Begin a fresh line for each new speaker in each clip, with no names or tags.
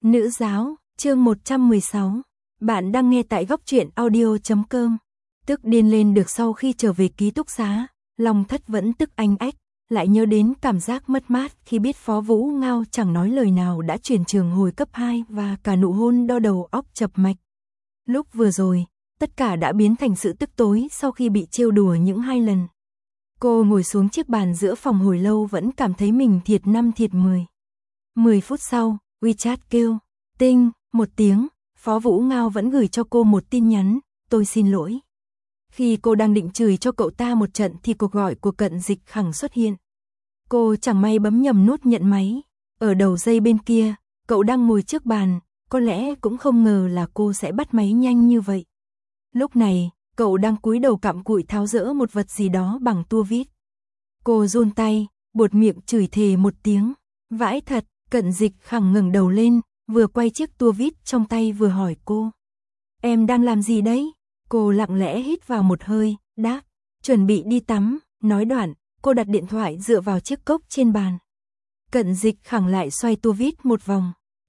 Nữ giáo, chương 116. Bạn đang nghe tại góc truyện audio.com. Tức điên lên được sau khi trở về ký túc xá, Long Thất vẫn tức anh ách, lại nhớ đến cảm giác mất mát khi biết Phó Vũ Ngao chẳng nói lời nào đã chuyển trường hồi cấp 2 và cả nụ hôn đo đầu óc chập mạch. Lúc vừa rồi, tất cả đã biến thành sự tức tối sau khi bị trêu đùa những 2 lần. Cô ngồi xuống chiếc bàn giữa phòng hồi lâu vẫn cảm thấy mình thiệt 5 thiệt 10. 10 phút sau, WeChat kêu, tinh, 1 tiếng, Phó Vũ Ngao vẫn gửi cho cô một tin nhắn, tôi xin lỗi. Khi cô đang định chửi cho cậu ta một trận thì cuộc gọi của Cận Dịch Khẳng xuất hiện. Cô chẳng may bấm nhầm nút nhận máy. Ở đầu dây bên kia, cậu đang ngồi trước bàn, có lẽ cũng không ngờ là cô sẽ bắt máy nhanh như vậy. Lúc này, cậu đang cúi đầu cặm cụi tháo dỡ một vật gì đó bằng tua vít. Cô run tay, buột miệng chửi thề một tiếng, vãi thật. Cận Dịch Khẳng ngẩng đầu lên, vừa quay chiếc tua vít trong tay vừa hỏi cô. Em đang làm gì đấy? Cô lặng lẽ hít vào một hơi, đáp, chuẩn bị đi tắm. Nói đoạn, cô đặt điện thoại dựa vào chiếc cốc trên bàn. Cận Dịch Khẳng lại xoay tua vít một vòng.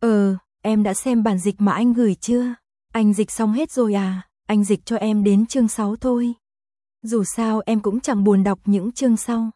Em đã xem bản dịch mà anh gửi chưa? Anh dịch xong hết rồi à? Anh dịch cho em đến chương 6 thôi. Dù sao em cũng chẳng buồn đọc những chương sau.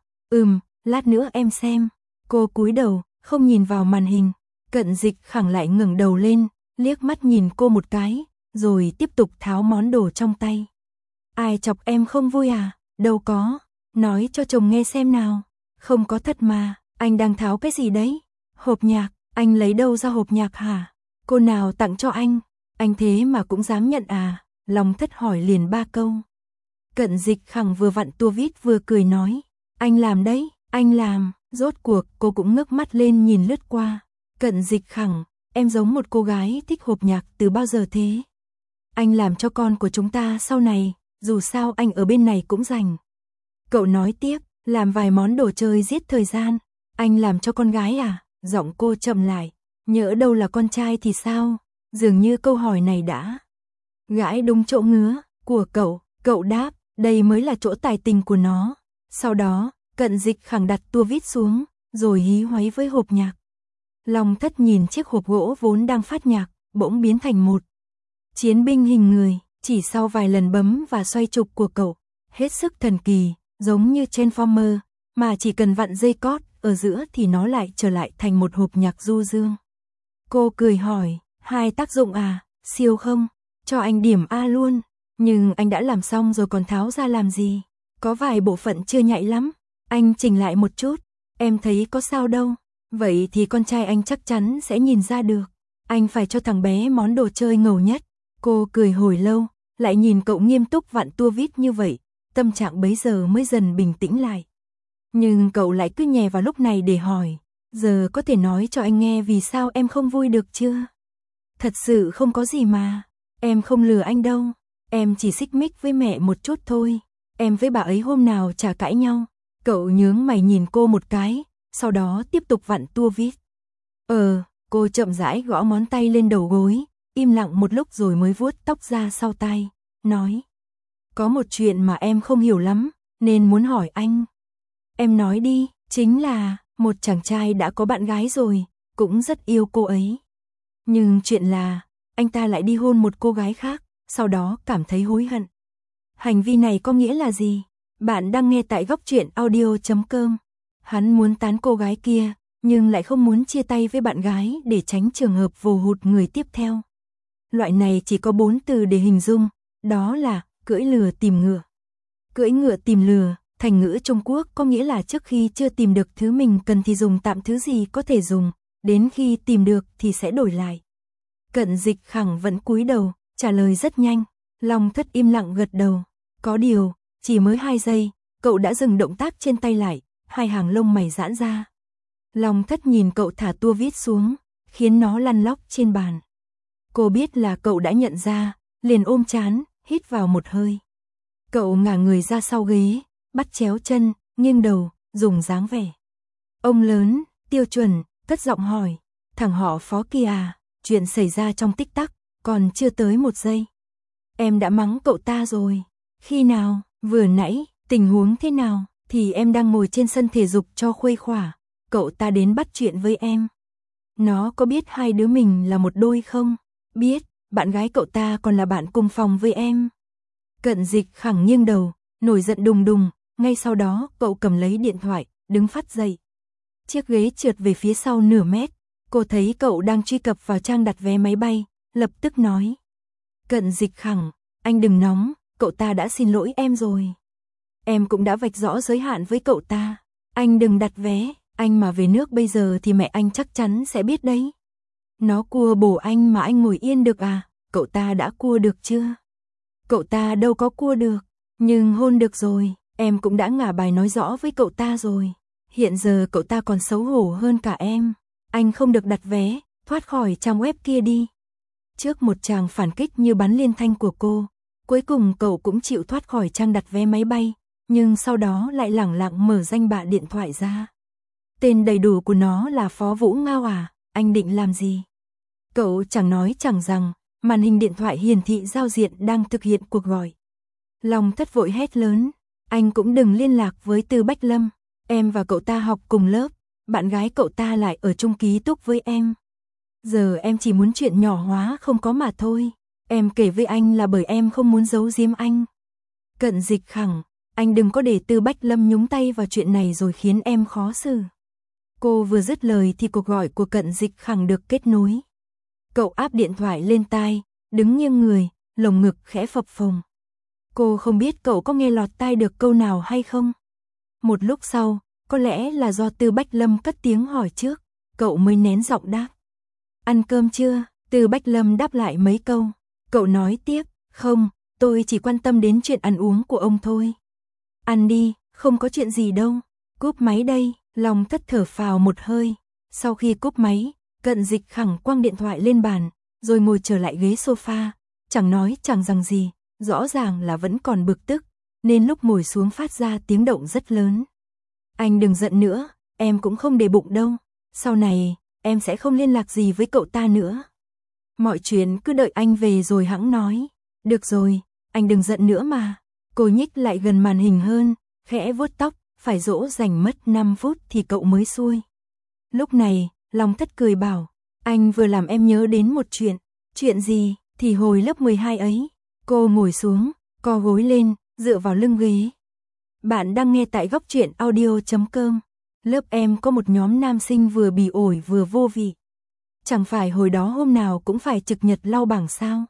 Lát nữa em xem. Cô cúi đầu, không nhìn vào màn hình. Cận Dịch Khẳng lại ngẩng đầu lên, liếc mắt nhìn cô một cái, rồi tiếp tục tháo món đồ trong tay. Ai chọc em không vui à? Đâu có. Nói cho chồng nghe xem nào. Không có thật mà. Anh đang tháo cái gì đấy? Hộp nhạc. Anh lấy đâu ra hộp nhạc hả? Cô nào tặng cho anh? Anh thế mà cũng dám nhận à? Long Thất hỏi liền 3 câu. Cận Dịch Khẳng vừa vặn tua vít vừa cười nói. Anh làm đấy, anh làm. Rốt cuộc cô cũng ngước mắt lên nhìn lướt qua. Cận Dịch Khẳng, em giống một cô gái thích hộp nhạc từ bao giờ thế? Anh làm cho con của chúng ta sau này, dù sao anh ở bên này cũng rảnh. Cậu nói tiếp, làm vài món đồ chơi giết thời gian. Anh làm cho con gái à? Giọng cô chậm lại. Nhỡ đâu là con trai thì sao? Dường như câu hỏi này đã gãi đúng chỗ ngứa của cậu. Cậu đáp, đây mới là chỗ tài tình của nó. Sau đó, Cận Dịch Khẳng đặt tua vít xuống, rồi hí hoáy với hộp nhạc. Long Thất nhìn chiếc hộp gỗ vốn đang phát nhạc, bỗng biến thành một chiến binh hình người, chỉ sau vài lần bấm và xoay trục của cậu, hết sức thần kỳ, giống như Transformer, mà chỉ cần vặn dây cót ở giữa thì nó lại trở lại thành một hộp nhạc du dương. Cô cười hỏi, 2 tác dụng à, siêu không? Cho anh điểm A luôn, nhưng anh đã làm xong rồi còn tháo ra làm gì? Có vài bộ phận chưa nhạy lắm. Anh chỉnh lại một chút, em thấy có sao đâu. Vậy thì con trai anh chắc chắn sẽ nhìn ra được. Anh phải cho thằng bé món đồ chơi ngầu nhất. Cô cười hồi lâu, lại nhìn cậu nghiêm túc vặn tua vít như vậy, tâm trạng bấy giờ mới dần bình tĩnh lại. Nhưng cậu lại cứ nhè vào lúc này để hỏi, giờ có thể nói cho anh nghe vì sao em không vui được chưa? Thật sự không có gì mà, em không lừa anh đâu. Em chỉ xích mích với mẹ một chút thôi. Em với bà ấy hôm nào chả cãi nhau. Cậu nhướng mày nhìn cô một cái, sau đó tiếp tục vặn tua vít. Cô chậm rãi gõ ngón tay lên đầu gối, im lặng một lúc rồi mới vuốt tóc ra sau tai, nói. Có một chuyện mà em không hiểu lắm, nên muốn hỏi anh. Em nói đi, chính là, một chàng trai đã có bạn gái rồi, cũng rất yêu cô ấy. Nhưng chuyện là, anh ta lại đi hôn một cô gái khác, sau đó cảm thấy hối hận. Hành vi này có nghĩa là gì? Bạn đang nghe tại góc truyện audio.com. Hắn muốn tán cô gái kia, nhưng lại không muốn chia tay với bạn gái để tránh trường hợp vồ hụt người tiếp theo. Loại này chỉ có 4 từ để hình dung, đó là cưỡi lừa tìm ngựa. Cưỡi ngựa tìm lừa, thành ngữ Trung Quốc có nghĩa là trước khi chưa tìm được thứ mình cần thì dùng tạm thứ gì có thể dùng, đến khi tìm được thì sẽ đổi lại. Cận Dịch Khẳng vẫn cúi đầu, trả lời rất nhanh. Long Thất im lặng gật đầu. Có điều, chỉ mới 2 giây, cậu đã dừng động tác trên tay lại, 2 hàng lông mày giãn ra. Long Thất nhìn cậu thả tua vít xuống, khiến nó lăn lóc trên bàn. Cô biết là cậu đã nhận ra, liền ôm trán, hít vào một hơi. Cậu ngả người ra sau ghế, bắt chéo chân, nghiêng đầu, dùng dáng vẻ ông lớn, tiêu chuẩn, cất giọng hỏi, thằng họ Phó kia à, chuyện xảy ra trong tích tắc, còn chưa tới 1 giây. Em đã mắng cậu ta rồi. Khi nào? Vừa nãy, tình huống thế nào? Thì em đang ngồi trên sân thể dục cho khuây khỏa, cậu ta đến bắt chuyện với em. Nó có biết hai đứa mình là một đôi không? Biết, bạn gái cậu ta còn là bạn cùng phòng với em. Cận Dịch Khẳng nghiêng đầu, nổi giận đùng đùng, ngay sau đó cậu cầm lấy điện thoại, đứng phắt dậy. Chiếc ghế trượt về phía sau nửa mét, cô thấy cậu đang truy cập vào trang đặt vé máy bay, lập tức nói. Cận Dịch Khẳng, anh đừng nóng, cậu ta đã xin lỗi em rồi. Em cũng đã vạch rõ giới hạn với cậu ta, anh đừng đặt vé, anh mà về nước bây giờ thì mẹ anh chắc chắn sẽ biết đấy. Nó cua bổ anh mà anh ngồi yên được à, cậu ta đã cua được chưa? Cậu ta đâu có cua được, nhưng hôn được rồi, em cũng đã ngả bài nói rõ với cậu ta rồi. Hiện giờ cậu ta còn xấu hổ hơn cả em, anh không được đặt vé, thoát khỏi trang web kia đi. Trước một tràng phản kích như bắn liên thanh của cô, cuối cùng cậu cũng chịu thoát khỏi trang đặt vé máy bay, nhưng sau đó lại lẳng lặng mở danh bạ điện thoại ra. Tên đầy đủ của nó là Phó Vũ Ngao à, anh định làm gì? Cậu chẳng nói chẳng rằng, màn hình điện thoại hiển thị giao diện đang thực hiện cuộc gọi. Long Thất vội hét lớn, anh cũng đừng liên lạc với Từ Bách Lâm, em và cậu ta học cùng lớp, bạn gái cậu ta lại ở chung ký túc với em. Giờ em chỉ muốn chuyện nhỏ hóa không có mà thôi, em kể với anh là bởi em không muốn giấu giếm anh. Cận Dịch Khẳng, anh đừng có để Từ Bách Lâm nhúng tay vào chuyện này rồi khiến em khó xử. Cô vừa dứt lời thì cuộc gọi của Cận Dịch Khẳng được kết nối. Cậu áp điện thoại lên tai, đứng nghiêng người, lồng ngực khẽ phập phồng. Cô không biết cậu có nghe lọt tai được câu nào hay không. Một lúc sau, có lẽ là do Từ Bách Lâm cất tiếng hỏi trước, cậu mới nén giọng đáp. Ăn cơm chưa? Từ Bách Lâm đáp lại mấy câu. Cậu nói tiếp, không, tôi chỉ quan tâm đến chuyện ăn uống của ông thôi. Ăn đi, không có chuyện gì đâu. Cúp máy đây, Long Thất thở phào một hơi. Sau khi cúp máy, Cận Dịch Khẳng quăng điện thoại lên bàn, rồi ngồi trở lại ghế sofa, chẳng nói chẳng rằng gì, rõ ràng là vẫn còn bực tức, nên lúc ngồi xuống phát ra tiếng động rất lớn. Anh đừng giận nữa, em cũng không để bụng đâu, sau này, em sẽ không liên lạc gì với cậu ta nữa. Mọi chuyện cứ đợi anh về rồi hẵng nói. Được rồi, anh đừng giận nữa mà. Cô nhích lại gần màn hình hơn, khẽ vuốt tóc, phải dỗ dành mất 5 phút thì cậu mới xuôi. Lúc này, Long Thất cười bảo, anh vừa làm em nhớ đến một chuyện. Chuyện gì? Thì hồi lớp 12 ấy. Cô ngồi xuống, co gối lên, dựa vào lưng ghế. Bạn đang nghe tại góc truyện audio.com. Lớp em có một nhóm nam sinh vừa bỉ ổi vừa vô vị. Chẳng phải hồi đó hôm nào cũng phải trực nhật lau bảng sao?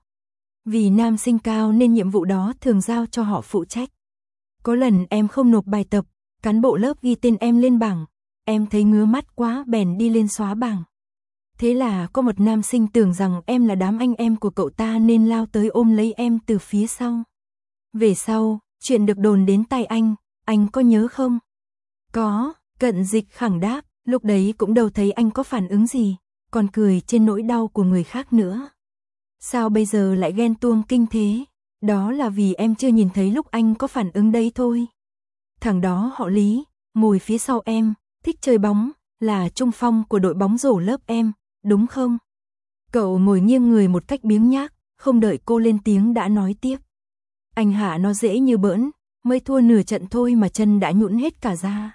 Vì nam sinh cao nên nhiệm vụ đó thường giao cho họ phụ trách. Có lần em không nộp bài tập, cán bộ lớp ghi tên em lên bảng. Em thấy ngứa mắt quá bèn đi lên xóa bảng. Thế là có một nam sinh tưởng rằng em là đám anh em của cậu ta nên lao tới ôm lấy em từ phía sau. Về sau, chuyện được đồn đến tai anh có nhớ không? Có, Cận Dịch Khẳng đáp, lúc đấy cũng đâu thấy anh có phản ứng gì, còn cười trên nỗi đau của người khác nữa. Sao bây giờ lại ghen tuông kinh thế? Đó là vì em chưa nhìn thấy lúc anh có phản ứng đấy thôi. Thằng đó họ Lý, ngồi phía sau em, thích chơi bóng, là trung phong của đội bóng rổ lớp em, đúng không? Cậu ngồi nghiêng người một cách biếng nhác, không đợi cô lên tiếng đã nói tiếp. Anh hạ nó dễ như bỡn, mới thua nửa trận thôi mà chân đã nhũn hết cả ra.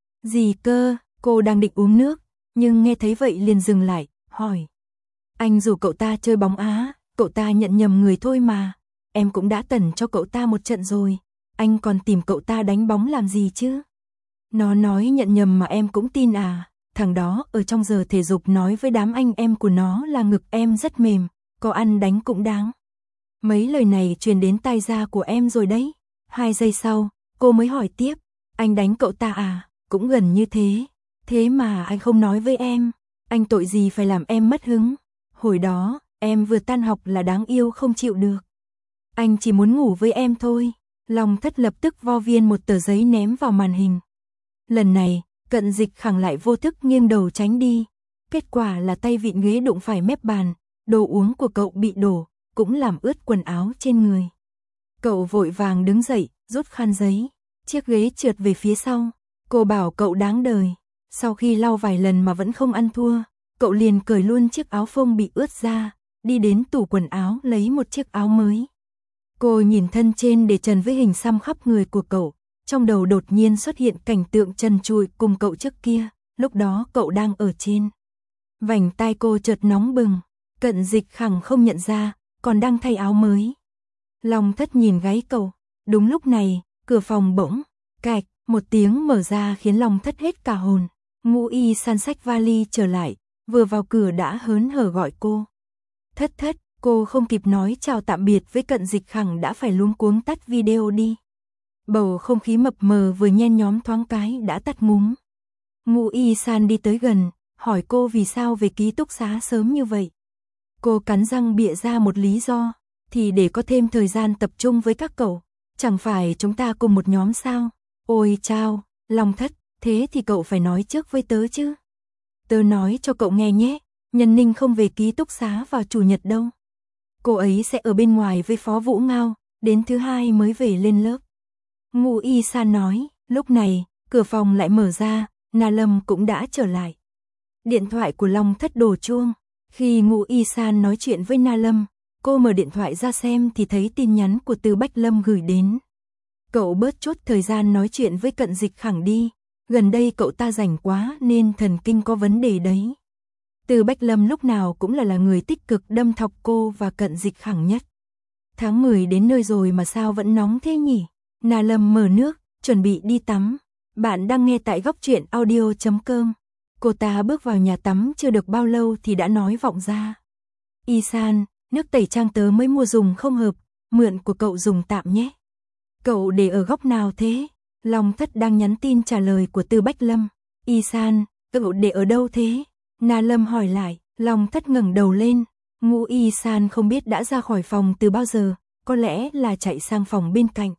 Gì cơ? Cô đang định uống nước, nhưng nghe thấy vậy liền dừng lại, hỏi. Anh rủ cậu ta chơi bóng á, cậu ta nhận nhầm người thôi mà. Em cũng đã tẩn cho cậu ta một trận rồi, anh còn tìm cậu ta đánh bóng làm gì chứ? Nó nói nhận nhầm mà em cũng tin à? Thằng đó ở trong giờ thể dục nói với đám anh em của nó là ngực em rất mềm, có ăn đánh cũng đáng. Mấy lời này truyền đến tai da của em rồi đấy. 2 giây sau, cô mới hỏi tiếp, anh đánh cậu ta à? Cũng gần như thế. Thế mà anh không nói với em, anh tội gì phải làm em mất hứng. Hồi đó, em vừa tan học là đáng yêu không chịu được. Anh chỉ muốn ngủ với em thôi. Long Thất lập tức vo viên một tờ giấy ném vào màn hình. Lần này, Cận Dịch Khẳng lại vô thức nghiêng đầu tránh đi. Kết quả là tay vịn ghế đụng phải mép bàn, đồ uống của cậu bị đổ, cũng làm ướt quần áo trên người. Cậu vội vàng đứng dậy, rút khăn giấy. Chiếc ghế trượt về phía sau. Cô bảo cậu đáng đời. Sau khi lau vài lần mà vẫn không ăn thua, cậu liền cởi luôn chiếc áo phông bị ướt ra, đi đến tủ quần áo lấy một chiếc áo mới. Cô nhìn thân trên để trần với hình xăm khắp người của cậu, trong đầu đột nhiên xuất hiện cảnh tượng trần trụi cùng cậu trước kia, lúc đó cậu đang ở trên. Vành tai cô chợt nóng bừng, Cận Dịch Khẳng không nhận ra, còn đang thay áo mới. Long Thất nhìn gáy cậu, đúng lúc này, cửa phòng bỗng, cạch, một tiếng mở ra khiến Long Thất hết cả hồn. Ngũ Y San xách vali trở lại, vừa vào cửa đã hớn hở gọi cô. Thất Thất, cô không kịp nói chào tạm biệt với Cận Dịch Khẳng đã phải luống cuống tắt video đi. Bầu không khí mập mờ vừa nhen nhóm thoáng cái đã tắt ngúm. Ngũ Y San đi tới gần, hỏi cô vì sao về ký túc xá sớm như vậy. Cô cắn răng bịa ra một lý do, thì để có thêm thời gian tập trung với các cậu, chẳng phải chúng ta cùng một nhóm sao? Ôi chao, Long Thất, thế thì cậu phải nói trước với tớ chứ. Tớ nói cho cậu nghe nhé, Nhân Ninh không về ký túc xá vào chủ nhật đâu. Cô ấy sẽ ở bên ngoài với Phó Vũ Ngao, đến thứ hai mới về lên lớp. Ngũ Y San nói, lúc này, cửa phòng lại mở ra, Na Lâm cũng đã trở lại. Điện thoại của Long Thất đổ chuông. Khi Ngũ Y San nói chuyện với Na Lâm, cô mở điện thoại ra xem thì thấy tin nhắn của Từ Bách Lâm gửi đến. Cậu bớt chút thời gian nói chuyện với Cận Dịch Khẳng đi, gần đây cậu ta rảnh quá nên thần kinh có vấn đề đấy. Từ Bách Lâm lúc nào cũng là người tích cực đâm thọc cô và Cận Dịch Khẳng nhất. Tháng 10 đến nơi rồi mà sao vẫn nóng thế nhỉ? Na Lâm mở nước, chuẩn bị đi tắm. Bạn đang nghe tại góc truyện audio.com. Cô ta bước vào nhà tắm chưa được bao lâu thì đã nói vọng ra. Y San, nước tẩy trang tớ mới mua dùng không hợp, mượn của cậu dùng tạm nhé. Cậu để ở góc nào thế? Long Thất đang nhắn tin trả lời của Từ Bách Lâm. Y San, cậu để ở đâu thế? Na Lâm hỏi lại. Long Thất ngẩng đầu lên. Ngũ Y San không biết đã ra khỏi phòng từ bao giờ, có lẽ là chạy sang phòng bên cạnh.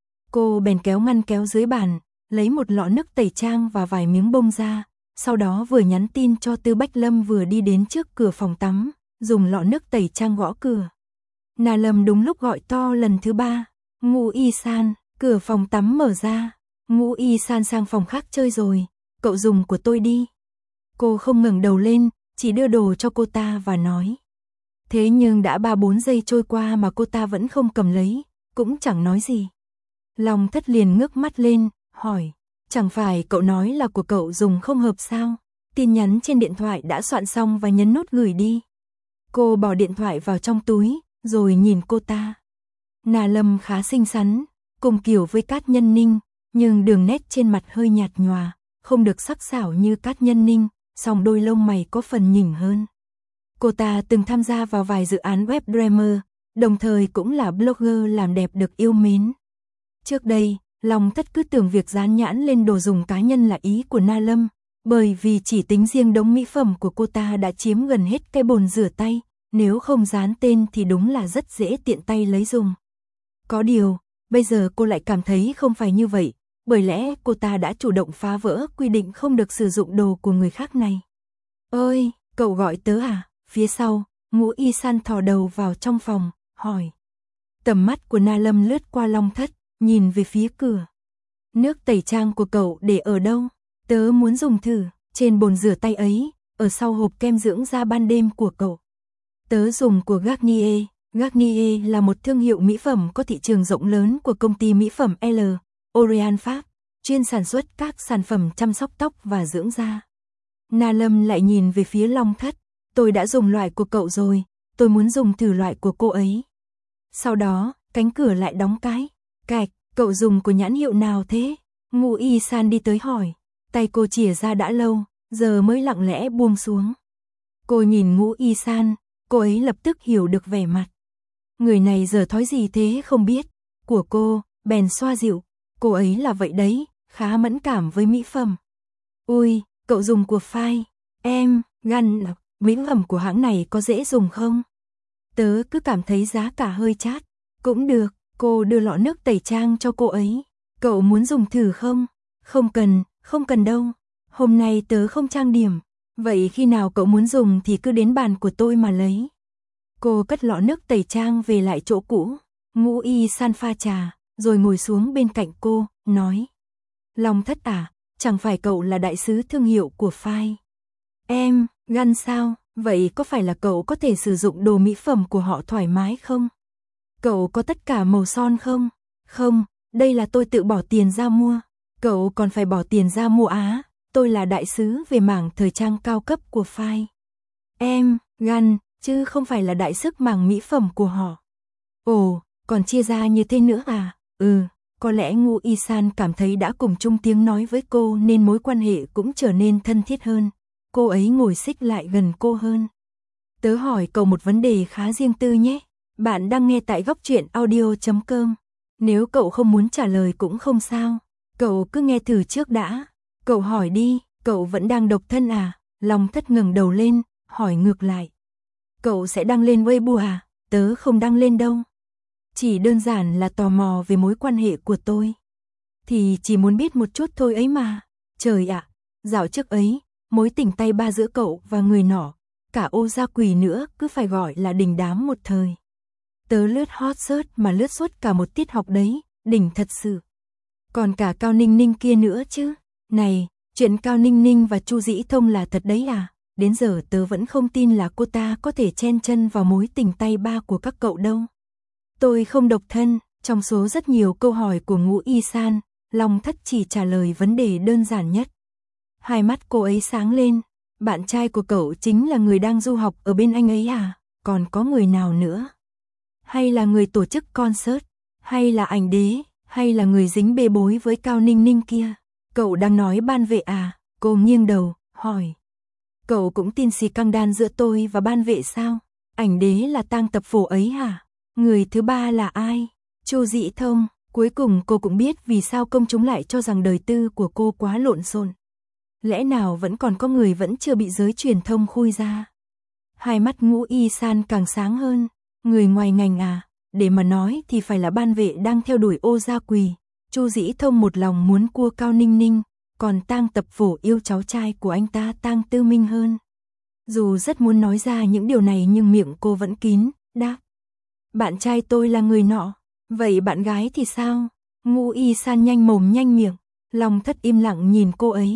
Cô bèn kéo ngăn kéo dưới bàn, lấy một lọ nước tẩy trang và vài miếng bông ra, sau đó vừa nhắn tin cho Từ Bách Lâm vừa đi đến trước cửa phòng tắm, dùng lọ nước tẩy trang gõ cửa. Na Lâm đúng lúc gọi to lần thứ 3, Ngũ Y San, cửa phòng tắm mở ra. Ngũ Y San sang phòng khác chơi rồi, cậu dùng của tôi đi. Cô không ngẩng đầu lên, chỉ đưa đồ cho cô ta và nói. Thế nhưng đã 3-4 giây trôi qua mà cô ta vẫn không cầm lấy, cũng chẳng nói gì. Long Thất liền ngước mắt lên, hỏi, chẳng phải cậu nói là của cậu dùng không hợp sao? Tin nhắn trên điện thoại đã soạn xong và nhấn nút gửi đi. Cô bỏ điện thoại vào trong túi, rồi nhìn cô ta. Na Lâm khá xinh xắn, cùng kiểu với Cát Nhân Ninh, nhưng đường nét trên mặt hơi nhạt nhòa, không được sắc sảo như Cát Nhân Ninh, song đôi lông mày có phần nhỉnh hơn. Cô ta từng tham gia vào vài dự án web drama, đồng thời cũng là blogger làm đẹp được yêu mến. Trước đây, Long Thất cứ tưởng việc dán nhãn lên đồ dùng cá nhân là ý của Na Lâm, bởi vì chỉ tính riêng đống mỹ phẩm của cô ta đã chiếm gần hết cái bồn rửa tay, nếu không dán tên thì đúng là rất dễ tiện tay lấy dùng. Có điều, bây giờ cô lại cảm thấy không phải như vậy, bởi lẽ cô ta đã chủ động phá vỡ quy định không được sử dụng đồ của người khác này. Ơi, cậu gọi tớ à? Phía sau, Ngũ Y San thò đầu vào trong phòng, hỏi. Tầm mắt của Na Lâm lướt qua Long Thất, nhìn về phía cửa. Nước tẩy trang của cậu để ở đâu? Tớ muốn dùng thử, trên bồn rửa tay ấy, ở sau hộp kem dưỡng da ban đêm của cậu. Tớ dùng của Garnier. Garnier là một thương hiệu mỹ phẩm có thị trường rộng lớn của công ty mỹ phẩm L. Oreal Pháp, chuyên sản xuất các sản phẩm chăm sóc tóc và dưỡng da. Na Lâm lại nhìn về phía Long Thất. Tôi đã dùng loại của cậu rồi, tôi muốn dùng thử loại của cô ấy. Sau đó, cánh cửa lại đóng cái. Cạch, cậu dùng của nhãn hiệu nào thế? Ngũ Y San đi tới hỏi. Tay cô chìa ra đã lâu, giờ mới lặng lẽ buông xuống. Cô nhìn Ngũ Y San, cô ấy lập tức hiểu được vẻ mặt. Người này giờ thói gì thế không biết. Của cô, bèn xoa dịu. Cô ấy là vậy đấy, khá mẫn cảm với mỹ phẩm. Ui, cậu dùng của Phai. Em, gan mỹ phẩm của hãng này có dễ dùng không? Tớ cứ cảm thấy giá cả hơi chát. Cũng được, cô đưa lọ nước tẩy trang cho cô ấy. Cậu muốn dùng thử không? Không cần đâu. Hôm nay tớ không trang điểm. Vậy khi nào cậu muốn dùng thì cứ đến bàn của tôi mà lấy. Cô cất lọ nước tẩy trang về lại chỗ cũ. Ngũ Y San pha trà, rồi ngồi xuống bên cạnh cô, nói. Long Thất à, chẳng phải cậu là đại sứ thương hiệu của Phai. Em, gan sao, vậy có phải là cậu có thể sử dụng đồ mỹ phẩm của họ thoải mái không? Cậu có tất cả màu son không? Không, đây là tôi tự bỏ tiền ra mua. Cậu còn phải bỏ tiền ra mua á, tôi là đại sứ về mảng thời trang cao cấp của Phai. Em, gan, chứ không phải là đại sức màng mỹ phẩm của họ. Ồ, còn chia ra như thế nữa à? Có lẽ Ngũ Y San cảm thấy đã cùng chung tiếng nói với cô nên mối quan hệ cũng trở nên thân thiết hơn. Cô ấy ngồi xích lại gần cô hơn. Tớ hỏi cậu một vấn đề khá riêng tư nhé. Bạn đang nghe tại Góc Truyện Audio.com. Nếu cậu không muốn trả lời cũng không sao. Cậu cứ nghe thử trước đã. Cậu hỏi đi, cậu vẫn đang độc thân à? Long Thất ngẩng đầu lên, hỏi ngược lại. Cậu sẽ đăng lên Weibo à? Tớ không đăng lên đâu. Chỉ đơn giản là tò mò về mối quan hệ của tôi. Thì chỉ muốn biết một chút thôi ấy mà. Trời ạ, dạo trước ấy, mối tình tay ba giữa cậu và người nọ, cả Ô Gia Quỳ nữa cứ phải gọi là đình đám một thời. Tớ lướt hot search mà lướt suốt cả một tiết học đấy, đỉnh thật sự. Còn cả Cao Ninh Ninh kia nữa chứ. Này, chuyện Cao Ninh Ninh và Chu Dĩ Thông là thật đấy à? Đến giờ tớ vẫn không tin là cô ta có thể chen chân vào mối tình tay ba của các cậu đâu. Tôi không độc thân. Trong số rất nhiều câu hỏi của Ngũ Y San, Long Thất chỉ trả lời vấn đề đơn giản nhất. Hai mắt cô ấy sáng lên. Bạn trai của cậu chính là người đang du học ở bên anh ấy à? Còn có người nào nữa? Hay là người tổ chức concert? Hay là ảnh đế? Hay là người dính bê bối với Cao Ninh Ninh kia? Cậu đang nói Ban Vệ à? Cô nghiêng đầu, hỏi. Cậu cũng tin xì căng đan giữa tôi và Ban Vệ sao? Ảnh đế là tang tập phổ ấy hả? Người thứ ba là ai? Chu Dĩ Thông. Cuối cùng cô cũng biết vì sao công chúng lại cho rằng đời tư của cô quá lộn xộn. Lẽ nào vẫn còn có người vẫn chưa bị giới truyền thông khui ra? Hai mắt Ngũ Y San càng sáng hơn. Người ngoài ngành à? Để mà nói thì phải là Ban Vệ đang theo đuổi Ô Gia Quỳ. Chu Dĩ Thông một lòng muốn cua Cao Ninh Ninh, còn tang tập phổ yêu cháu trai của anh ta Tang Tư Minh hơn. Dù rất muốn nói ra những điều này nhưng miệng cô vẫn kín, đáp. Bạn trai tôi là người nọ, vậy bạn gái thì sao? Ngũ Y San nhanh mồm nhanh miệng. Long Thất im lặng nhìn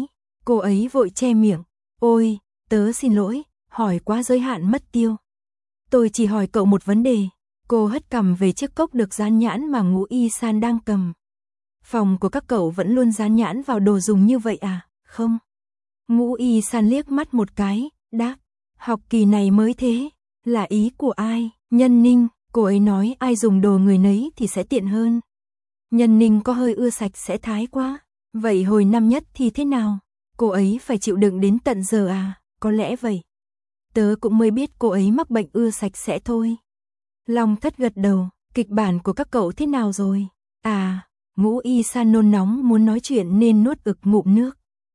cô ấy vội che miệng. Ôi, tớ xin lỗi, hỏi quá giới hạn mất tiêu. Tôi chỉ hỏi cậu một vấn đề. Cô hất cằm về chiếc cốc được dán nhãn mà Ngũ Y San đang cầm. Phòng của các cậu vẫn luôn dán nhãn vào đồ dùng như vậy à? Không. Ngũ Y San liếc mắt một cái, đáp. Học kỳ này mới thế. Là ý của ai? Nhân Ninh. Cô ấy nói ai dùng đồ người nấy thì sẽ tiện hơn. Nhân Ninh có hơi ưa sạch sẽ thái quá. Vậy hồi năm nhất thì thế nào? Cô ấy phải chịu đựng đến tận giờ à? Có lẽ vậy. Tớ cũng mới biết cô ấy mắc bệnh ưa sạch sẽ thôi. Long Thất gật đầu. Kịch bản của các cậu thế nào rồi? À, Ngũ Y San nôn nóng muốn nói chuyện nên nuốt ực ngụm nước.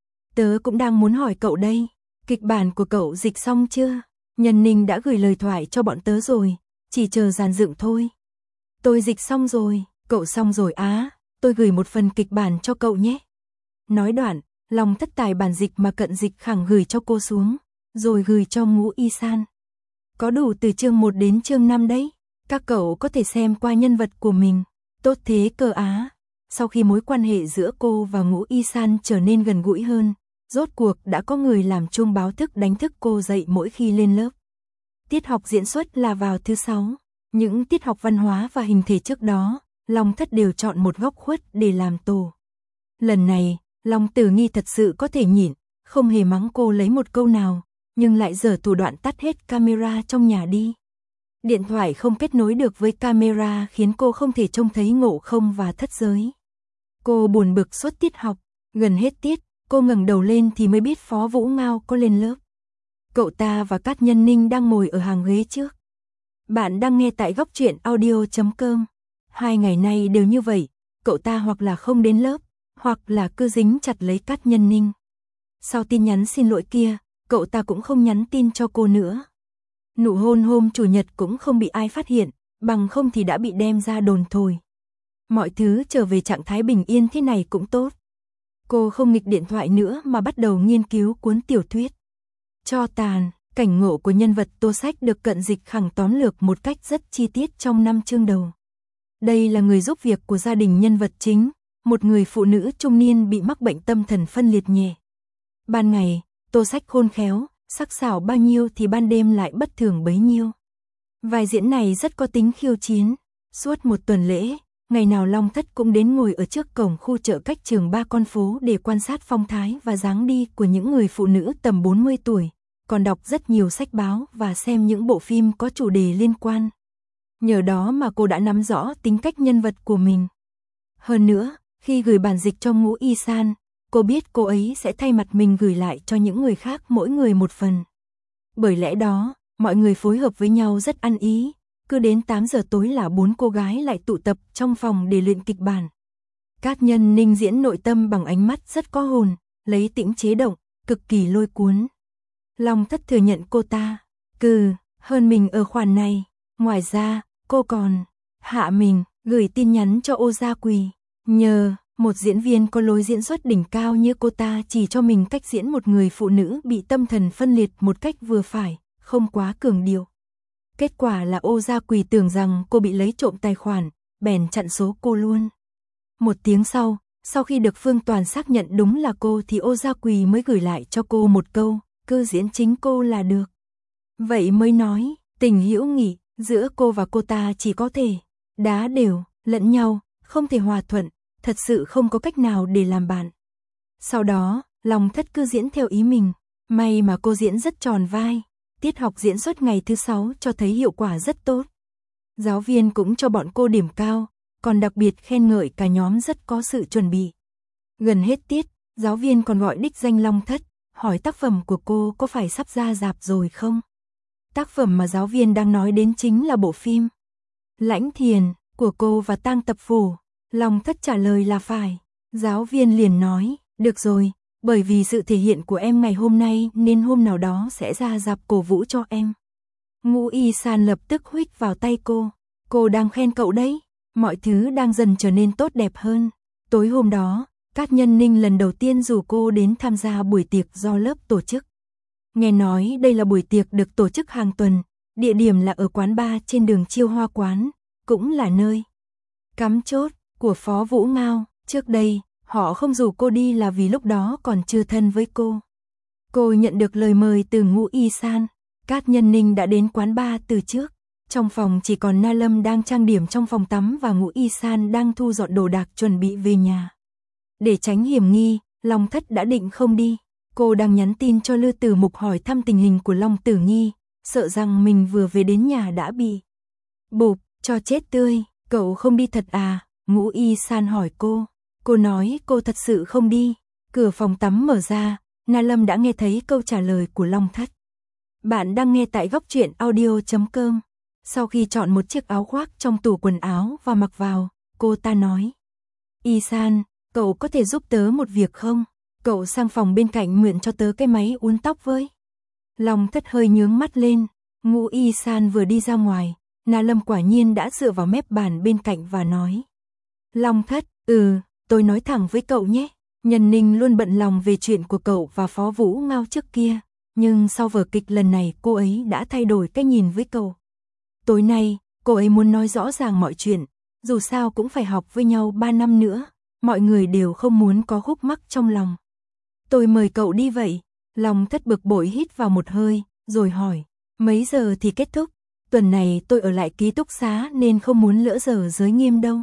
Tớ cũng đang muốn hỏi cậu đây. Kịch bản của cậu dịch xong chưa? Nhân Ninh đã gửi lời thoại cho bọn tớ rồi. Chỉ chờ dàn dựng thôi. Tôi dịch xong rồi. Cậu xong rồi á? Tôi gửi một phần kịch bản cho cậu nhé. Nói đoạn, Long Thất tải bản dịch mà Cận Dịch Khẳng gửi cho cô xuống, rồi gửi cho Ngũ Y San. Có đủ từ chương 1 đến chương 5 đấy. Các cậu có thể xem qua nhân vật của mình. Tốt thế cơ á. Sau khi mối quan hệ giữa cô và Ngũ Y San trở nên gần gũi hơn, rốt cuộc đã có người làm chuông báo thức đánh thức cô dậy mỗi khi lên lớp. Tiết học diễn xuất là vào thứ 6. Những tiết học văn hóa và hình thể trước đó, Long Thất đều chọn một góc khuất để làm tổ. Lần này, Long Tử Nghi thật sự có thể nhịn, không hề mắng cô lấy một câu nào, nhưng lại giở thủ đoạn tắt hết camera trong nhà đi. Điện thoại không kết nối được với camera khiến cô không thể trông thấy Ngộ Không và Thất Giới. Cô buồn bực suốt tiết học, gần hết tiết, cô ngẩng đầu lên thì mới biết Phó Vũ Ngao có lên lớp. Cậu ta và Cát Nhân Ninh đang ngồi ở hàng ghế trước. Bạn đang nghe tại Góc Truyện Audio.com. 2 ngày nay đều như vậy, cậu ta hoặc là không đến lớp, hoặc là cứ dính chặt lấy Cát Nhân Ninh. Sau tin nhắn xin lỗi kia, cậu ta cũng không nhắn tin cho cô nữa. Nụ hôn hôm chủ nhật cũng không bị ai phát hiện, bằng không thì đã bị đem ra đồn thổi. Mọi thứ trở về trạng thái bình yên thế này cũng tốt. Cô không nghịch điện thoại nữa mà bắt đầu nghiên cứu cuốn tiểu thuyết. Cho tàn, cảnh ngộ của nhân vật Tô Sách được Cận Dịch Khẳng tóm lược một cách rất chi tiết trong 5 chương đầu. Đây là người giúp việc của gia đình nhân vật chính, một người phụ nữ trung niên bị mắc bệnh tâm thần phân liệt nhẹ. Ban ngày, Tô Sách khôn khéo, sắc sảo bao nhiêu thì ban đêm lại bất thường bấy nhiêu. Vai diễn này rất có tính khiêu chiến. Suốt một tuần lễ, ngày nào Long Thất cũng đến ngồi ở trước cổng khu chợ cách trường 3 con phố để quan sát phong thái và dáng đi của những người phụ nữ tầm 40 tuổi, còn đọc rất nhiều sách báo và xem những bộ phim có chủ đề liên quan. Nhờ đó mà cô đã nắm rõ tính cách nhân vật của mình. Hơn nữa, khi gửi bản dịch cho Ngũ Y San, cô biết cô ấy sẽ thay mặt mình gửi lại cho những người khác mỗi người một phần. Bởi lẽ đó, mọi người phối hợp với nhau rất ăn ý, cứ đến 8 giờ tối là 4 cô gái lại tụ tập trong phòng để luyện kịch bản. Cát Nhân Ninh diễn nội tâm bằng ánh mắt rất có hồn, lấy tĩnh chế động, cực kỳ lôi cuốn. Long Thất thừa nhận cô ta hơn mình ở khoản này. Ngoài ra, cô còn hạ mình gửi tin nhắn cho Ô Gia Quỳ, nhờ một diễn viên có lối diễn xuất đỉnh cao như cô ta chỉ cho mình cách diễn một người phụ nữ bị tâm thần phân liệt một cách vừa phải, không quá cường điệu. Kết quả là Ô Gia Quỳ tưởng rằng cô bị lấy trộm tài khoản, bèn chặn số cô luôn. Một tiếng sau khi được Phương Toàn xác nhận đúng là cô thì Ô Gia Quỳ mới gửi lại cho cô một câu, cứ diễn chính cô là được. Vậy mới nói, tình hữu nghị giữa cô và cô ta chỉ có thể đá đều lẫn nhau, không thể hòa thuận, thật sự không có cách nào để làm bạn. Sau đó, Long Thất cứ diễn theo ý mình, may mà cô diễn rất tròn vai, tiết học diễn xuất ngày thứ 6 cho thấy hiệu quả rất tốt. Giáo viên cũng cho bọn cô điểm cao, còn đặc biệt khen ngợi cả nhóm rất có sự chuẩn bị. Gần hết tiết, giáo viên còn gọi đích danh Long Thất, hỏi tác phẩm của cô có phải sắp ra rạp rồi không? Tác phẩm mà giáo viên đang nói đến chính là bộ phim Lãnh Thiền của cô và Tang Tập Phủ. Long Thất trả lời là phải. Giáo viên liền nói, được rồi, bởi vì sự thể hiện của em ngày hôm nay nên hôm nào đó sẽ ra rạp cổ vũ cho em. Ngũ Y San lập tức huých vào tay cô đang khen cậu đấy, mọi thứ đang dần trở nên tốt đẹp hơn. Tối hôm đó, Cát Nhân Ninh lần đầu tiên rủ cô đến tham gia buổi tiệc do lớp tổ chức. Nghe nói đây là buổi tiệc được tổ chức hàng tuần, địa điểm là ở quán bar trên đường Chiêu Hoa Quán, cũng là nơi cắm chốt của Phó Vũ Ngao. Trước đây, họ không rủ cô đi là vì lúc đó còn chưa thân với cô. Cô nhận được lời mời từ Ngũ Y San, Cát Nhân Ninh đã đến quán bar từ trước. Trong phòng chỉ còn Na Lâm đang trang điểm trong phòng tắm và Ngũ Y San đang thu dọn đồ đạc chuẩn bị về nhà. Để tránh hiểm nghi, Long Thất đã định không đi. Cô đang nhắn tin cho Lư Tử Mục hỏi thăm tình hình của Long Tử Nghi, sợ rằng mình vừa về đến nhà đã bị bụp cho chết tươi. Cậu không đi thật à? Ngũ Y San hỏi cô. Cô nói cô thật sự không đi. Cửa phòng tắm mở ra, Na Lâm đã nghe thấy câu trả lời của Long Thất. Bạn đang nghe tại Góc Truyện Audio.com. Sau khi chọn một chiếc áo khoác trong tủ quần áo và mặc vào, cô ta nói. Y San, cậu có thể giúp tớ một việc không? Cậu sang phòng bên cạnh mượn cho tớ cái máy uốn tóc với. Long Thất hơi nhướng mắt lên. Ngũ Y San vừa đi ra ngoài, Na Lâm quả nhiên đã dựa vào mép bàn bên cạnh và nói. Long Thất, tôi nói thẳng với cậu nhé. Nhân Ninh luôn bận lòng về chuyện của cậu và Phó Vũ Ngao trước kia, nhưng sau vở kịch lần này cô ấy đã thay đổi cách nhìn với cậu. Tối nay, cô ấy muốn nói rõ ràng mọi chuyện, dù sao cũng phải học với nhau 3 năm nữa, mọi người đều không muốn có khúc mắc trong lòng. Tôi mời cậu đi vậy. Long Thất bực bội hít vào một hơi, rồi hỏi, mấy giờ thì kết thúc? Tuần này tôi ở lại ký túc xá nên không muốn lỡ giờ giới nghiêm đâu.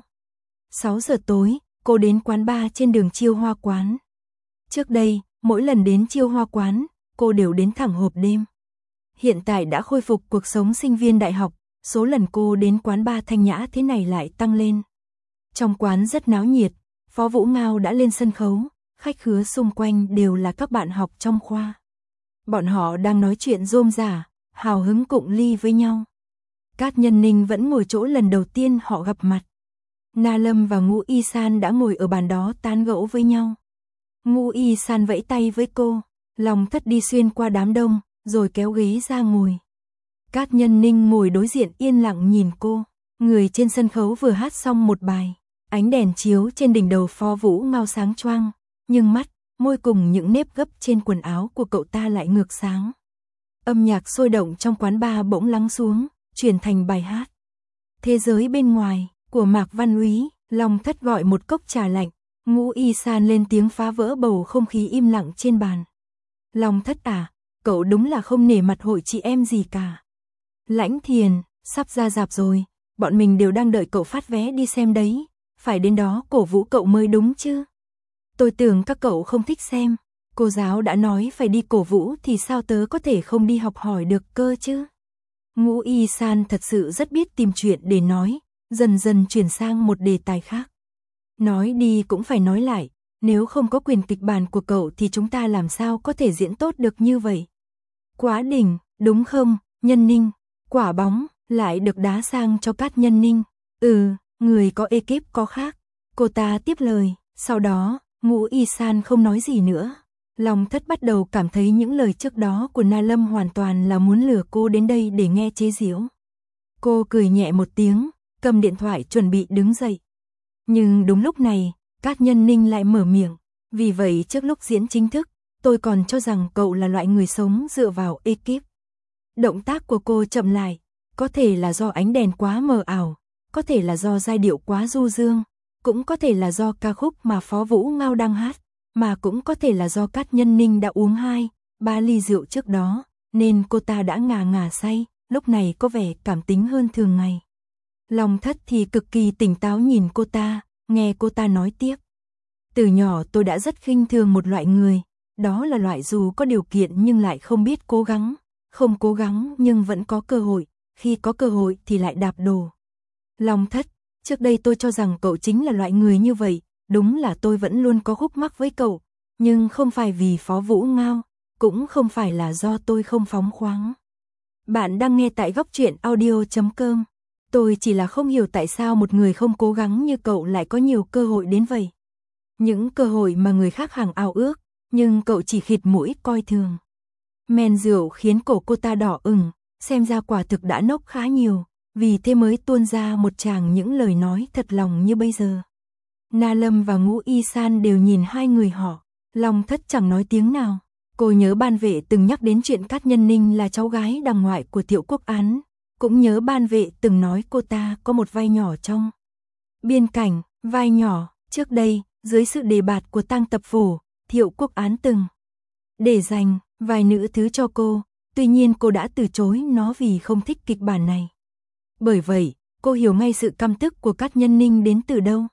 6 giờ tối, cô đến quán bar trên đường Chiêu Hoa Quán. Trước đây, mỗi lần đến Chiêu Hoa Quán, cô đều đến thẳng hộp đêm. Hiện tại đã khôi phục cuộc sống sinh viên đại học, số lần cô đến quán bar thanh nhã thế này lại tăng lên. Trong quán rất náo nhiệt, Phó Vũ Ngao đã lên sân khấu, khách khứa xung quanh đều là các bạn học trong khoa. Bọn họ đang nói chuyện rôm rả, hào hứng cụng ly với nhau. Cát Nhân Ninh vẫn ngồi chỗ lần đầu tiên họ gặp mặt. Na Lâm và Ngũ Y San đã ngồi ở bàn đó tán gẫu với nhau. Ngũ Y San vẫy tay với cô, Long Thất đi xuyên qua đám đông, rồi kéo ghế ra ngồi. Cát Nhân Ninh ngồi đối diện yên lặng nhìn cô. Người trên sân khấu vừa hát xong một bài, ánh đèn chiếu trên đỉnh đầu Phó Vũ Ngao sáng choang, nhưng mắt, môi cùng những nếp gấp trên quần áo của cậu ta lại ngược sáng. Âm nhạc sôi động trong quán bar bỗng lắng xuống, chuyển thành bài hát Thế giới bên ngoài của Mạc Văn Úy. Long Thất gọi một cốc trà lạnh, Ngũ Y San lên tiếng phá vỡ bầu không khí im lặng trên bàn. Long Thất à, cậu đúng là không nể mặt hội chị em gì cả. Lãnh Thiền, sắp ra rạp rồi, bọn mình đều đang đợi cậu phát vé đi xem đấy, phải đến đó cổ vũ cậu mới đúng chứ. Tôi tưởng các cậu không thích xem. Cô giáo đã nói phải đi cổ vũ thì sao tớ có thể không đi học hỏi được cơ chứ? Ngũ Y San thật sự rất biết tìm chuyện để nói, dần dần chuyển sang một đề tài khác. Nói đi cũng phải nói lại, nếu không có quyền kịch bản của cậu thì chúng ta làm sao có thể diễn tốt được như vậy? Quá đỉnh, đúng không, Nhân Ninh? Quả bóng lại được đá sang cho Cát Nhân Ninh. Người có ekip có khác. Cô ta tiếp lời, sau đó, Ngũ Y San không nói gì nữa. Long Thất bắt đầu cảm thấy những lời trước đó của Na Lâm hoàn toàn là muốn lừa cô đến đây để nghe chế giễu. Cô cười nhẹ một tiếng, cầm điện thoại chuẩn bị đứng dậy. Nhưng đúng lúc này, Cát Nhân Ninh lại mở miệng. Vì vậy trước lúc diễn chính thức, tôi còn cho rằng cậu là loại người sống dựa vào ekip. Động tác của cô chậm lại, có thể là do ánh đèn quá mờ ảo, có thể là do giai điệu quá du dương, cũng có thể là do ca khúc mà Phó Vũ Ngao đang hát, mà cũng có thể là do Cát Nhân Ninh đã uống 2-3 ly rượu trước đó, nên cô ta đã ngà ngà say, lúc này có vẻ cảm tính hơn thường ngày. Long Thất thì cực kỳ tỉnh táo nhìn cô ta, nghe cô ta nói tiếp. Từ nhỏ tôi đã rất khinh thường một loại người, đó là loại dù có điều kiện nhưng lại không biết cố gắng, không cố gắng nhưng vẫn có cơ hội, khi có cơ hội thì lại đạp đổ. Long Thất, trước đây tôi cho rằng cậu chính là loại người như vậy, đúng là tôi vẫn luôn có khúc mắc với cậu, nhưng không phải vì Phó Vũ Ngao, cũng không phải là do tôi không phóng khoáng. Bạn đang nghe tại góc truyện audio.com. Tôi chỉ là không hiểu tại sao một người không cố gắng như cậu lại có nhiều cơ hội đến vậy. Những cơ hội mà người khác hàng ao ước, nhưng cậu chỉ khịt mũi coi thường. Men rượu khiến cổ cô ta đỏ ửng, xem ra quả thực đã nốc khá nhiều, vì thế mới tuôn ra một tràng những lời nói thật lòng như bây giờ. Na Lâm và Ngũ Y San đều nhìn hai người họ, Long Thất chẳng nói tiếng nào. Cô nhớ Ban Vệ từng nhắc đến chuyện Cát Nhân Ninh là cháu gái đằng ngoại của Thiệu Quốc Án, cũng nhớ Ban Vệ từng nói cô ta có một vai nhỏ trong biên cảnh, vai nhỏ, trước đây, dưới sự đề bạt của Tang Tập Phổ, Thiệu Quốc Án từng để dành vài nữ thứ cho cô, tuy nhiên cô đã từ chối nó vì không thích kịch bản này. Bởi vậy, cô hiểu ngay sự căm tức của Cát Nhân Ninh đến từ đâu.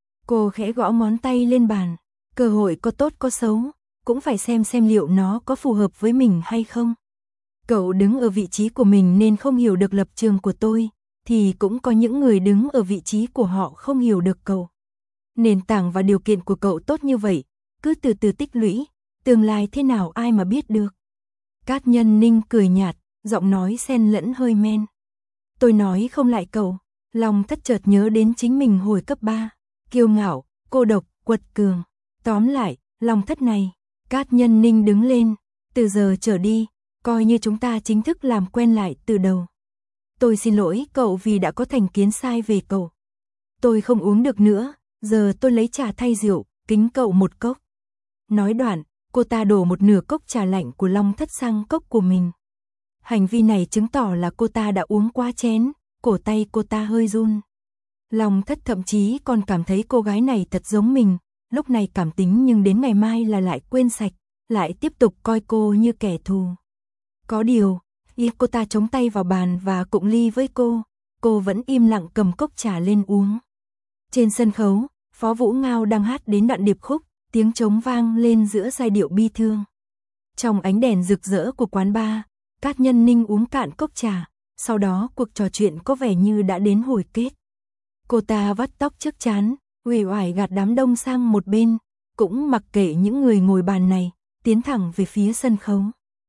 Cô khẽ gõ ngón tay lên bàn, cơ hội có tốt có xấu, cũng phải xem liệu nó có phù hợp với mình hay không. Cậu đứng ở vị trí của mình nên không hiểu được lập trường của tôi, thì cũng có những người đứng ở vị trí của họ không hiểu được cậu. Nền tảng và điều kiện của cậu tốt như vậy, cứ từ từ tích lũy, tương lai thế nào ai mà biết được. Cát Nhân Ninh cười nhạt, giọng nói xen lẫn hơi men. Tôi nói không lại cậu. Long Thất chợt nhớ đến chính mình hồi cấp 3, kiêu ngạo, cô độc, quật cường. Tóm lại, Long Thất này. Cát Nhân Ninh đứng lên, từ giờ trở đi, coi như chúng ta chính thức làm quen lại từ đầu. Tôi xin lỗi cậu vì đã có thành kiến sai về cậu. Tôi không uống được nữa, giờ tôi lấy trà thay rượu, kính cậu một cốc. Nói đoạn, cô ta đổ một nửa cốc trà lạnh của Long Thất sang cốc của mình. Hành vi này chứng tỏ là cô ta đã uống quá chén, cổ tay cô ta hơi run. Long Thất thậm chí còn cảm thấy cô gái này thật giống mình, lúc này cảm tính nhưng đến ngày mai là lại quên sạch, lại tiếp tục coi cô như kẻ thù. Có điều, cô ta chống tay vào bàn và cụng ly với cô vẫn im lặng cầm cốc trà lên uống. Trên sân khấu, Phó Vũ Ngao đang hát đến đoạn điệp khúc, tiếng trống vang lên giữa giai điệu bi thương. Trong ánh đèn rực rỡ của quán bar, Cát Nhân Ninh uống cạn cốc trà, sau đó cuộc trò chuyện có vẻ như đã đến hồi kết. Cô ta vắt tóc trước trán, uể oải gạt đám đông sang một bên, cũng mặc kệ những người ngồi bàn này, tiến thẳng về phía sân khấu.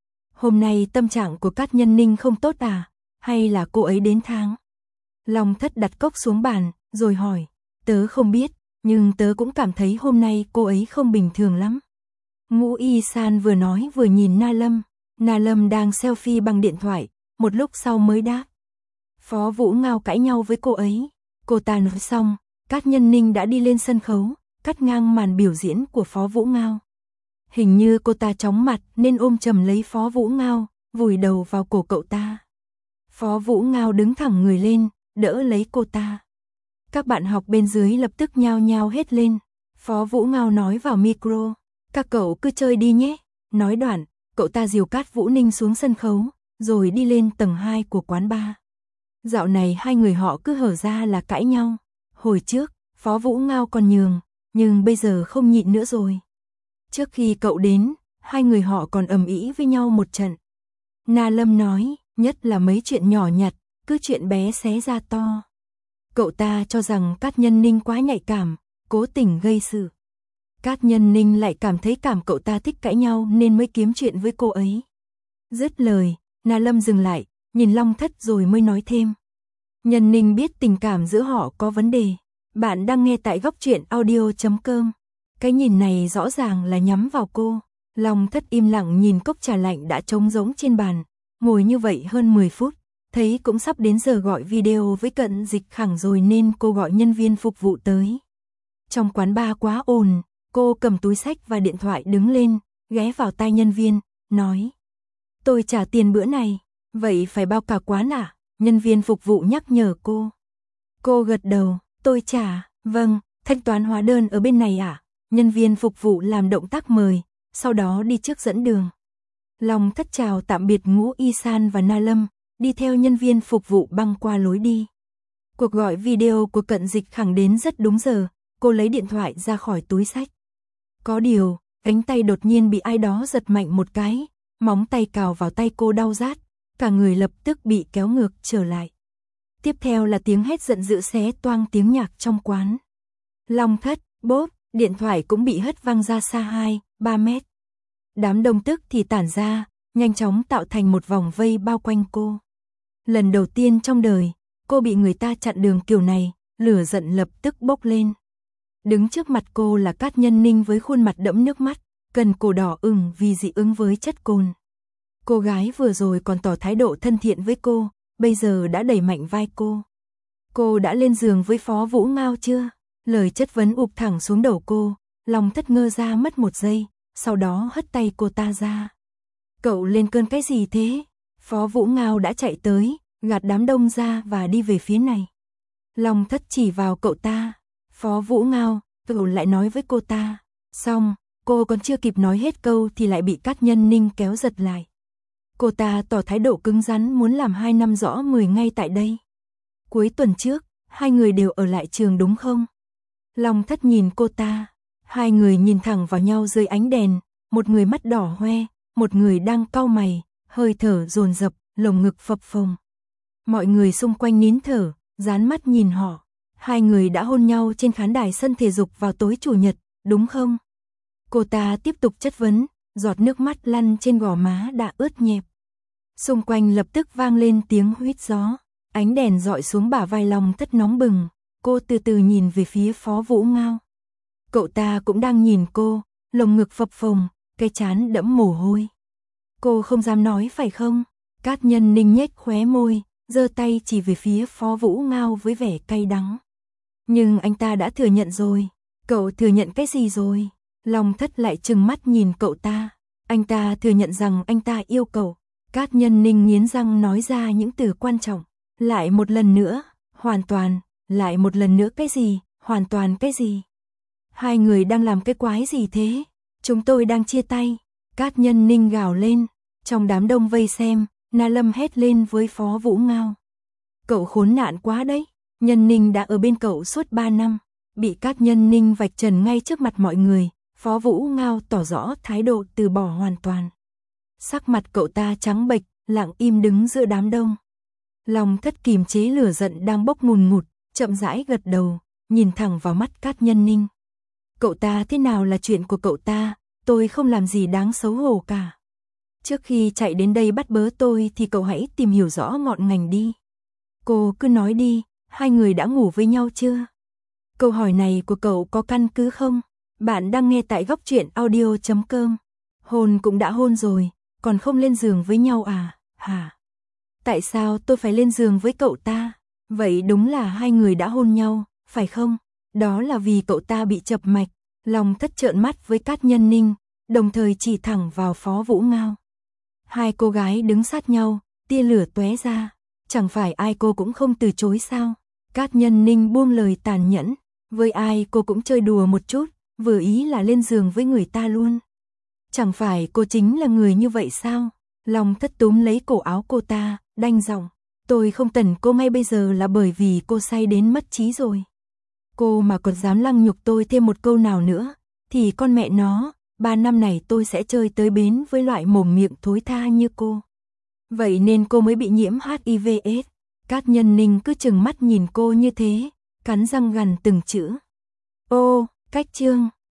Hôm nay tâm trạng của Cát Nhân Ninh không tốt à, hay là cô ấy đến tháng? Long Thất đặt cốc xuống bàn, rồi hỏi, tớ không biết, nhưng tớ cũng cảm thấy hôm nay cô ấy không bình thường lắm. Ngũ Y San vừa nói vừa nhìn Na Lâm đang selfie bằng điện thoại, một lúc sau mới đáp. Phó Vũ Ngao cãi nhau với cô ấy. Cô ta nói xong, Cát Nhân Ninh đã đi lên sân khấu, cắt ngang màn biểu diễn của Phó Vũ Ngao. Hình như cô ta chóng mặt nên ôm chầm lấy Phó Vũ Ngao, vùi đầu vào cổ cậu ta. Phó Vũ Ngao đứng thẳng người lên, đỡ lấy cô ta. Các bạn học bên dưới lập tức nhao nhao hét lên. Phó Vũ Ngao nói vào micro, các cậu cứ chơi đi nhé. Nói đoạn, cậu ta dìu Cát Vũ Ninh xuống sân khấu, rồi đi lên tầng 2 của quán bar. Dạo này hai người họ cứ hở ra là cãi nhau. Hồi trước, Phó Vũ Ngao còn nhường, nhưng bây giờ không nhịn nữa rồi. Trước khi cậu đến, hai người họ còn ầm ĩ với nhau một trận. Na Lâm nói, nhất là mấy chuyện nhỏ nhặt, cứ chuyện bé xé ra to. Cậu ta cho rằng Cát Nhân Ninh quá nhạy cảm, cố tình gây sự. Cát Nhân Ninh lại cảm thấy cậu ta thích cãi nhau nên mới kiếm chuyện với cô ấy. Dứt lời, Na Lâm dừng lại, nhìn Long Thất rồi mới nói thêm. Nhân Ninh biết tình cảm giữa họ có vấn đề. Bạn đang nghe tại góc truyện audio.com. Cái nhìn này rõ ràng là nhắm vào cô. Long Thất im lặng nhìn cốc trà lạnh đã trống rỗng trên bàn, ngồi như vậy hơn 10 phút, thấy cũng sắp đến giờ gọi video với Cận Dịch Khẳng rồi nên cô gọi nhân viên phục vụ tới. Trong quán bar quá ồn, cô cầm túi xách và điện thoại đứng lên, ghé vào tai nhân viên, nói. Tôi trả tiền bữa này, vậy phải bao cả quán à? Nhân viên phục vụ nhắc nhở cô. Cô gật đầu, tôi trả, vâng, thanh toán hóa đơn ở bên này à? Nhân viên phục vụ làm động tác mời, sau đó đi trước dẫn đường. Long Thất chào tạm biệt Ngũ Y San và Na Lâm, đi theo nhân viên phục vụ băng qua lối đi. Cuộc gọi video của Cận Dịch Khẳng đến rất đúng giờ, cô lấy điện thoại ra khỏi túi xách. Có điều, cánh tay đột nhiên bị ai đó giật mạnh một cái, móng tay cào vào tay cô đau rát, cả người lập tức bị kéo ngược trở lại. Tiếp theo là tiếng hét giận dữ xé toang tiếng nhạc trong quán. Long Thất, bốp, điện thoại cũng bị hất văng ra xa 2-3 mét. Đám đông tức thì tản ra, nhanh chóng tạo thành một vòng vây bao quanh cô. Lần đầu tiên trong đời, cô bị người ta chặn đường kiểu này, lửa giận lập tức bốc lên. Đứng trước mặt cô là Cát Nhân Ninh với khuôn mặt đẫm nước mắt, cần cổ đỏ ửng vì dị ứng với chất cồn. Cô gái vừa rồi còn tỏ thái độ thân thiện với cô, bây giờ đã đẩy mạnh vai cô. Cô đã lên giường với Phó Vũ Ngao chưa? Lời chất vấn ụp thẳng xuống đầu cô, Long Thất ngơ ra mất một giây, sau đó hất tay cô ta ra. Cậu lên cơn cái gì thế? Phó Vũ Ngao đã chạy tới, gạt đám đông ra và đi về phía này. Long Thất chỉ vào cậu ta. Phó Vũ Ngao, cậu lại nói với cô ta. Xong, cô còn chưa kịp nói hết câu thì lại bị Cát Nhân Ninh kéo giật lại. Cô ta tỏ thái độ cứng rắn muốn làm 2 năm rõ 10 ngay tại đây. Cuối tuần trước, hai người đều ở lại trường đúng không? Long Thất nhìn cô ta. Hai người nhìn thẳng vào nhau dưới ánh đèn, một người mắt đỏ hoe, một người đang cau mày, hơi thở dồn dập, lồng ngực phập phồng. Mọi người xung quanh nín thở, dán mắt nhìn họ. Hai người đã hôn nhau trên khán đài sân thể dục vào tối chủ nhật, đúng không? Cô ta tiếp tục chất vấn, giọt nước mắt lăn trên gò má đã ướt nhẹp. Xung quanh lập tức vang lên tiếng huýt gió, ánh đèn dọi xuống bả vai Long Thất nóng bừng, cô từ từ nhìn về phía Phó Vũ Ngao. Cậu ta cũng đang nhìn cô, lồng ngực phập phồng, cái trán đẫm mồ hôi. Cô không dám nói phải không? Cát Nhân Ninh nhếch khóe môi, giơ tay chỉ về phía Phó Vũ Ngao với vẻ cay đắng. Nhưng anh ta đã thừa nhận rồi. Cậu thừa nhận cái gì rồi? Long Thất lại trừng mắt nhìn cậu ta. Anh ta thừa nhận rằng anh ta yêu cậu. Cát Nhân Ninh nghiến răng nói ra những từ quan trọng. Lại một lần nữa, hoàn toàn, lại một lần nữa cái gì, hoàn toàn cái gì? Hai người đang làm cái quái gì thế? Chúng tôi đang chia tay. Cát Nhân Ninh gào lên. Trong đám đông vây xem, Na Lâm hét lên với Phó Vũ Ngao. Cậu khốn nạn quá đấy. Nhân Ninh đã ở bên cậu suốt 3 năm. Bị Cát Nhân Ninh vạch trần ngay trước mặt mọi người. Phó Vũ Ngao tỏ rõ thái độ từ bỏ hoàn toàn. Sắc mặt cậu ta trắng bệch, lặng im đứng giữa đám đông. Long Thất kìm chế lửa giận đang bốc ngùn ngụt, chậm rãi gật đầu, nhìn thẳng vào mắt Cát Nhân Ninh. Cậu ta thế nào là chuyện của cậu ta, tôi không làm gì đáng xấu hổ cả. Trước khi chạy đến đây bắt bớ tôi thì cậu hãy tìm hiểu rõ ngọn ngành đi. Cô cứ nói đi, hai người đã ngủ với nhau chưa? Câu hỏi này của cậu có căn cứ không? Bạn đang nghe tại góc truyện audio.com. Hôn cũng đã hôn rồi, còn không lên giường với nhau à? Hả? Tại sao tôi phải lên giường với cậu ta? Vậy đúng là hai người đã hôn nhau, phải không? Đó là vì cậu ta bị chập mạch. Long Thất trợn mắt với Cát Nhân Ninh, đồng thời chỉ thẳng vào Phó Vũ Ngao. Hai cô gái đứng sát nhau, tia lửa tóe ra. Chẳng phải ai cô cũng không từ chối sao? Cát Nhân Ninh buông lời tàn nhẫn. Với ai cô cũng chơi đùa một chút, vừa ý là lên giường với người ta luôn. Chẳng phải cô chính là người như vậy sao? Long Thất túm lấy cổ áo cô ta, đanh giọng. Tôi không tẩn cô ngay bây giờ là bởi vì cô say đến mất trí rồi. Cô mà còn dám lăng nhục tôi thêm một câu nào nữa, thì con mẹ nó, 3 năm này tôi sẽ chơi tới bến với loại mồm miệng thối tha như cô. Vậy nên cô mới bị nhiễm HIV/AIDS. Cát Nhân Ninh cứ trừng mắt nhìn cô như thế, cắn răng gằn từng chữ. Ô, Cách Trương,